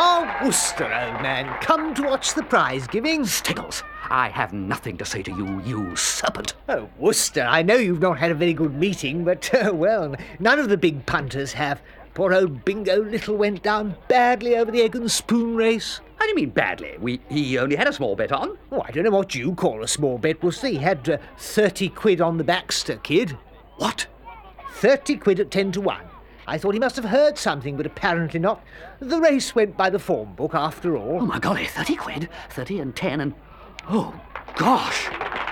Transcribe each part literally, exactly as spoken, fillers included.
Oh, Wooster, old man, come to watch the prize giving? Stiggles, I have nothing to say to you, you serpent. Oh, Wooster, I know you've not had a very good meeting, but, uh, well, none of the big punters have. Poor old Bingo Little went down badly over the egg and spoon race. How do you mean badly? We, he only had a small bet on. Oh, I don't know what you call a small bet, Wooster. He had uh, thirty quid on the Baxter kid. What? Thirty quid at ten to one. I thought he must have heard something, but apparently not. The race went by the form book, after all. Oh, my golly, thirty quid? Thirty and ten and... Oh, gosh.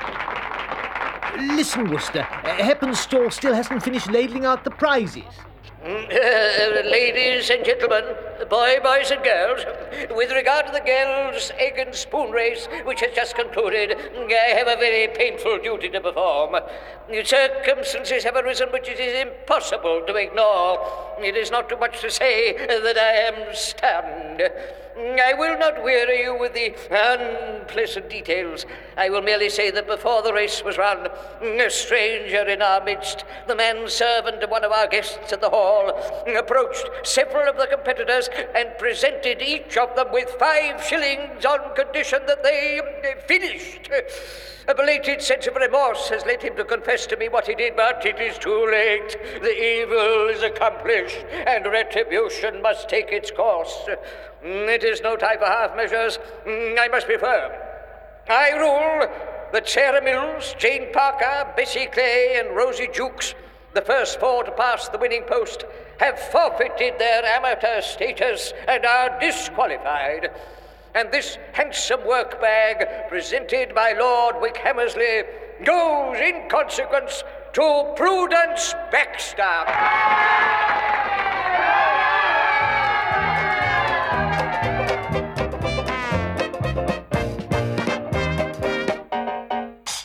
Listen, Wooster, uh, Heppenstall still hasn't finished ladling out the prizes. Uh, ladies and gentlemen, boy, boys and girls, with regard to the girls' egg and spoon race, which has just concluded, I have a very painful duty to perform. Circumstances have arisen which it is impossible to ignore. It is not too much to say that I am stunned. I will not weary you with the unpleasant details. I will merely say that before the race was run, a stranger in our midst, the manservant of one of our guests at the hall, approached several of the competitors and presented each of them with five shillings on condition that they finished. A belated sense of remorse has led him to confess to me what he did, but it is too late. The evil is accomplished, and retribution must take its course. It is no time for half measures. I must be firm. I rule that Sarah Mills, Jane Parker, Bessie Clay, and Rosie Jukes, the first four to pass the winning post, have forfeited their amateur status and are disqualified. And this handsome work bag, presented by Lord Wickhammersley, goes in consequence to Prudence Baxter.